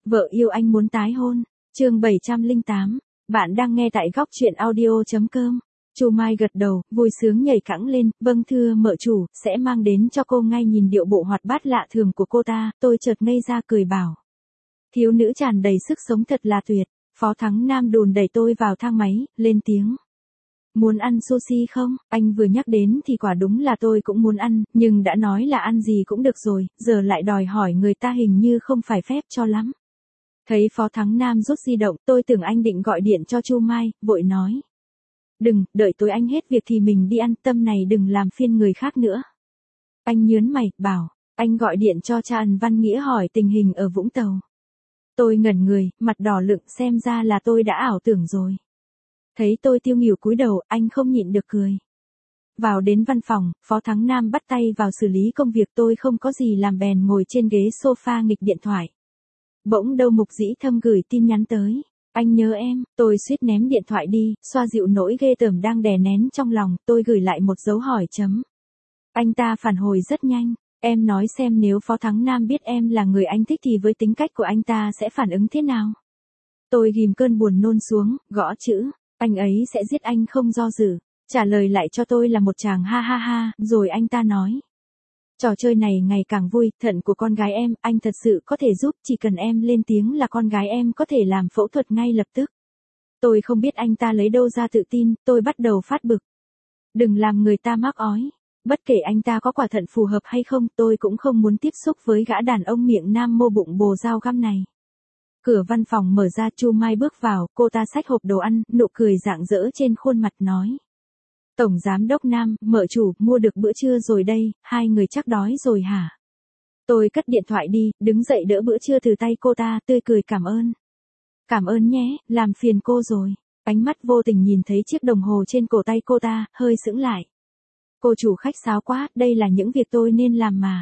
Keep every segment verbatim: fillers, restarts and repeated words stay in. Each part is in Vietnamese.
Vợ yêu anh muốn tái hôn. Chương bảy trăm lẻ tám. Bạn đang nghe tại góc truyện audio chấm com. Chu Mai gật đầu, vui sướng nhảy cẫng lên, vâng thưa mợ chủ, sẽ mang đến cho cô ngay. Nhìn điệu bộ hoạt bát lạ thường của cô ta, tôi chợt ngây ra cười bảo. Thiếu nữ tràn đầy sức sống thật là tuyệt. Phó Thắng Nam đùn đẩy tôi vào thang máy, lên tiếng. Muốn ăn sushi không? Anh vừa nhắc đến thì quả đúng là tôi cũng muốn ăn, nhưng đã nói là ăn gì cũng được rồi, giờ lại đòi hỏi người ta hình như không phải phép cho lắm. Thấy Phó Thắng Nam rút di động, tôi tưởng anh định gọi điện cho Chu Mai, vội nói. Đừng, đợi tối anh hết việc thì mình đi ăn, tâm này đừng làm phiền người khác nữa. Anh nhớn mày, bảo, anh gọi điện cho cha Ân Văn Nghĩa hỏi tình hình ở Vũng Tàu. Tôi ngẩn người, mặt đỏ lựng, xem ra là tôi đã ảo tưởng rồi. Thấy tôi tiêu nghỉu cúi đầu, anh không nhịn được cười. Vào đến văn phòng, Phó Thắng Nam bắt tay vào xử lý công việc, tôi không có gì làm bèn ngồi trên ghế sofa nghịch điện thoại. Bỗng đâu Mục Dĩ Thâm gửi tin nhắn tới. Anh nhớ em, tôi suýt ném điện thoại đi, xoa dịu nỗi ghê tởm đang đè nén trong lòng, tôi gửi lại một dấu hỏi chấm. Anh ta phản hồi rất nhanh. Em nói xem nếu Phó Thắng Nam biết em là người anh thích thì với tính cách của anh ta sẽ phản ứng thế nào? Tôi ghim cơn buồn nôn xuống, gõ chữ. Anh ấy sẽ giết anh không do dự. Trả lời lại cho tôi là một tràng ha ha ha, rồi anh ta nói. Trò chơi này ngày càng vui, thận của con gái em, anh thật sự có thể giúp, chỉ cần em lên tiếng là con gái em có thể làm phẫu thuật ngay lập tức. Tôi không biết anh ta lấy đâu ra tự tin, tôi bắt đầu phát bực. Đừng làm người ta mắc ói. Bất kể anh ta có quả thận phù hợp hay không, tôi cũng không muốn tiếp xúc với gã đàn ông miệng nam mô bụng bồ dao găm này. Cửa văn phòng mở ra, Chu Mai bước vào, cô ta xách hộp đồ ăn, nụ cười rạng rỡ trên khuôn mặt nói. Tổng Giám đốc Nam, mợ chủ, mua được bữa trưa rồi đây, hai người chắc đói rồi hả? Tôi cất điện thoại đi, đứng dậy đỡ bữa trưa từ tay cô ta, tươi cười cảm ơn. Cảm ơn nhé, làm phiền cô rồi. Ánh mắt vô tình nhìn thấy chiếc đồng hồ trên cổ tay cô ta, hơi sững lại. Cô chủ khách sáo quá, đây là những việc tôi nên làm mà.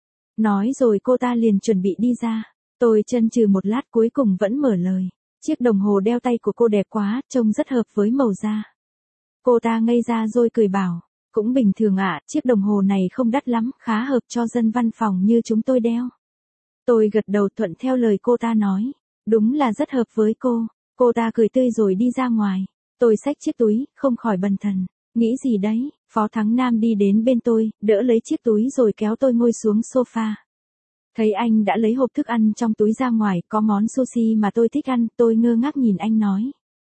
Nói rồi cô ta liền chuẩn bị đi ra. Tôi chần chừ một lát cuối cùng vẫn mở lời. Chiếc đồng hồ đeo tay của cô đẹp quá, trông rất hợp với màu da. Cô ta ngây ra rồi cười bảo. Cũng bình thường ạ, chiếc đồng hồ này không đắt lắm, khá hợp cho dân văn phòng như chúng tôi đeo. Tôi gật đầu thuận theo lời cô ta nói. Đúng là rất hợp với cô. Cô ta cười tươi rồi đi ra ngoài. Tôi xách chiếc túi, không khỏi bần thần. Nghĩ gì đấy? Phó Thắng Nam đi đến bên tôi, đỡ lấy chiếc túi rồi kéo tôi ngồi xuống sofa. Thấy anh đã lấy hộp thức ăn trong túi ra ngoài, có món sushi mà tôi thích ăn, tôi ngơ ngác nhìn anh nói.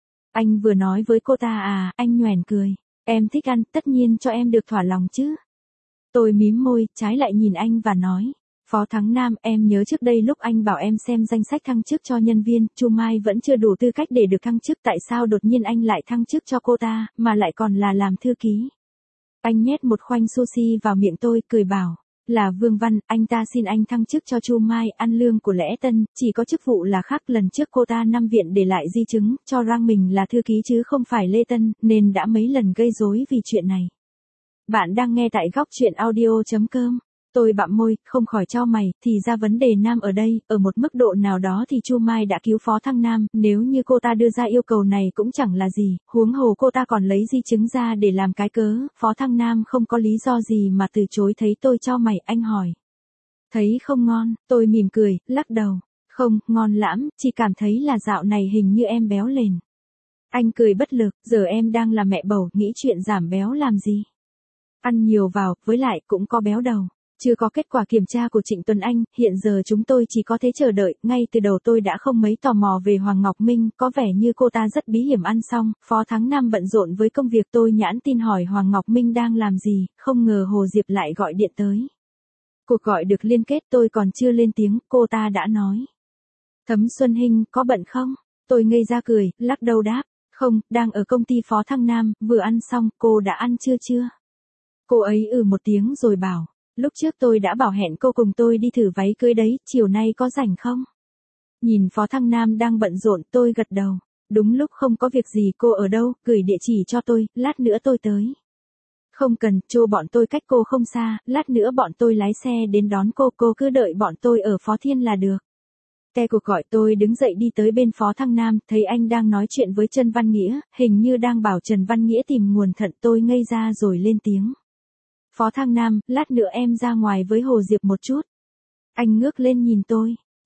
Anh vừa nói với cô ta à? Anh nhoẻn cười. Em thích ăn, tất nhiên cho em được thỏa lòng chứ. Tôi mím môi, trái lại nhìn anh và nói. Phó Thắng Nam, em nhớ trước đây lúc anh bảo em xem danh sách thăng chức cho nhân viên, Chu Mai vẫn chưa đủ tư cách để được thăng chức, tại sao đột nhiên anh lại thăng chức cho cô ta, mà lại còn là làm thư ký. Anh nhét một khoanh sushi vào miệng tôi, cười bảo. Là Vương Văn, anh ta xin anh thăng chức cho Chu Mai, ăn lương của lễ tân, chỉ có chức vụ là khác. Lần trước cô ta năm viện để lại di chứng, cho rằng mình là thư ký chứ không phải lễ tân, nên đã mấy lần gây rối vì chuyện này. Bạn đang nghe tại góc truyện audio chấm com. Tôi bặm môi, không khỏi chau mày, thì ra vấn đề Nam ở đây, ở một mức độ nào đó thì Chu Mai đã cứu Phó Thăng Nam, nếu như cô ta đưa ra yêu cầu này cũng chẳng là gì, huống hồ cô ta còn lấy di chứng ra để làm cái cớ, Phó Thăng Nam không có lý do gì mà từ chối. Thấy tôi chau mày, anh hỏi. Thấy không ngon, tôi mỉm cười, lắc đầu. Không, ngon lắm, chỉ cảm thấy là dạo này hình như em béo lên. Anh cười bất lực, giờ em đang là mẹ bầu, nghĩ chuyện giảm béo làm gì. Ăn nhiều vào, với lại cũng có béo đầu. Chưa có kết quả kiểm tra của Trịnh Tuấn Anh, hiện giờ chúng tôi chỉ có thế chờ đợi, ngay từ đầu tôi đã không mấy tò mò về Hoàng Ngọc Minh, có vẻ như cô ta rất bí hiểm. Ăn xong, Phó Thắng Nam bận rộn với công việc, tôi nhãn tin hỏi Hoàng Ngọc Minh đang làm gì, không ngờ Hồ Diệp lại gọi điện tới. Cuộc gọi được liên kết, tôi còn chưa lên tiếng, cô ta đã nói. Thấm Xuân Hinh, có bận không? Tôi ngây ra cười, lắc đầu đáp, không, đang ở công ty Phó Thăng Nam, vừa ăn xong, cô đã ăn chưa chưa? Cô ấy ừ một tiếng rồi bảo. Lúc trước tôi đã bảo hẹn cô cùng tôi đi thử váy cưới đấy, chiều nay có rảnh không? Nhìn Phó Thăng Nam đang bận rộn, tôi gật đầu. Đúng lúc không có việc gì, cô ở đâu, gửi địa chỉ cho tôi, lát nữa tôi tới. Không cần, chỗ bọn tôi cách cô không xa, lát nữa bọn tôi lái xe đến đón cô, cô cứ đợi bọn tôi ở Phó Thiên là được. Nghe cuộc gọi tôi đứng dậy đi tới bên Phó Thăng Nam, thấy anh đang nói chuyện với Trần Văn Nghĩa, hình như đang bảo Trần Văn Nghĩa tìm nguồn thận. Tôi ngây ra rồi lên tiếng. Phó Thăng Nam, lát nữa em ra ngoài với Hồ Diệp một chút. Anh ngước lên nhìn tôi.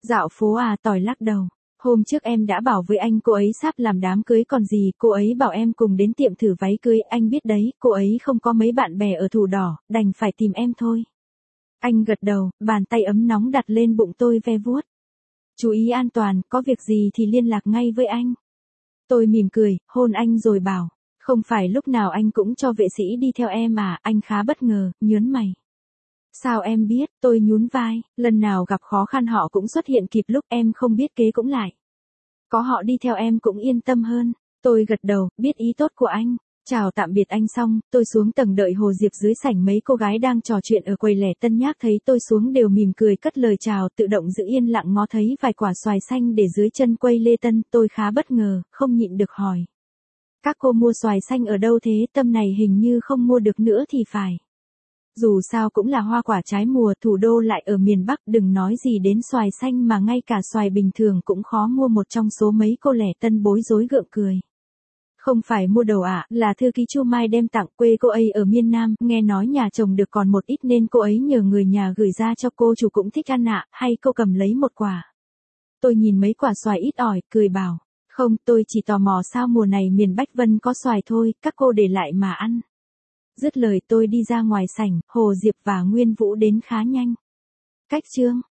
Dạo phố à, tỏi lắc đầu. Hôm trước em đã bảo với anh cô ấy sắp làm đám cưới còn gì, cô ấy bảo em cùng đến tiệm thử váy cưới, anh biết đấy, cô ấy không có mấy bạn bè ở Thủ Đỏ, đành phải tìm em thôi. Anh gật đầu, bàn tay ấm nóng đặt lên bụng tôi ve vuốt. Chú ý an toàn, có việc gì thì liên lạc ngay với anh. Tôi mỉm cười, hôn anh rồi bảo, không phải lúc nào anh cũng cho vệ sĩ đi theo em à, anh khá bất ngờ, nhớn mày. Sao em biết, tôi nhún vai, lần nào gặp khó khăn họ cũng xuất hiện kịp lúc em không biết kế cũng lại. Có họ đi theo em cũng yên tâm hơn. Tôi gật đầu, biết ý tốt của anh. Chào tạm biệt anh xong, tôi xuống tầng đợi Hồ Diệp dưới sảnh, mấy cô gái đang trò chuyện ở quầy lẻ Tân Nhác thấy tôi xuống đều mỉm cười cất lời chào, tự động giữ yên lặng ngó thấy vài quả xoài xanh để dưới chân quầy Lê Tân, tôi khá bất ngờ, không nhịn được hỏi. Các cô mua xoài xanh ở đâu thế, tâm này hình như không mua được nữa thì phải. Dù sao cũng là hoa quả trái mùa, Thủ đô lại ở miền Bắc, đừng nói gì đến xoài xanh mà ngay cả xoài bình thường cũng khó mua, một trong số mấy cô lẻ Tân bối rối gượng cười. Không phải mua đồ ạ, à, là thư ký Chu Mai đem tặng, quê cô ấy ở miền Nam, nghe nói nhà chồng được còn một ít nên cô ấy nhờ người nhà gửi ra cho cô, chủ cũng thích ăn ạ, à, hay cô cầm lấy một quả. Tôi nhìn mấy quả xoài ít ỏi, cười bảo, không, tôi chỉ tò mò sao mùa này miền Bách Vân có xoài thôi, các cô để lại mà ăn. Dứt lời tôi đi ra ngoài sảnh, Hồ Diệp và Nguyên Vũ đến khá nhanh. Cách chương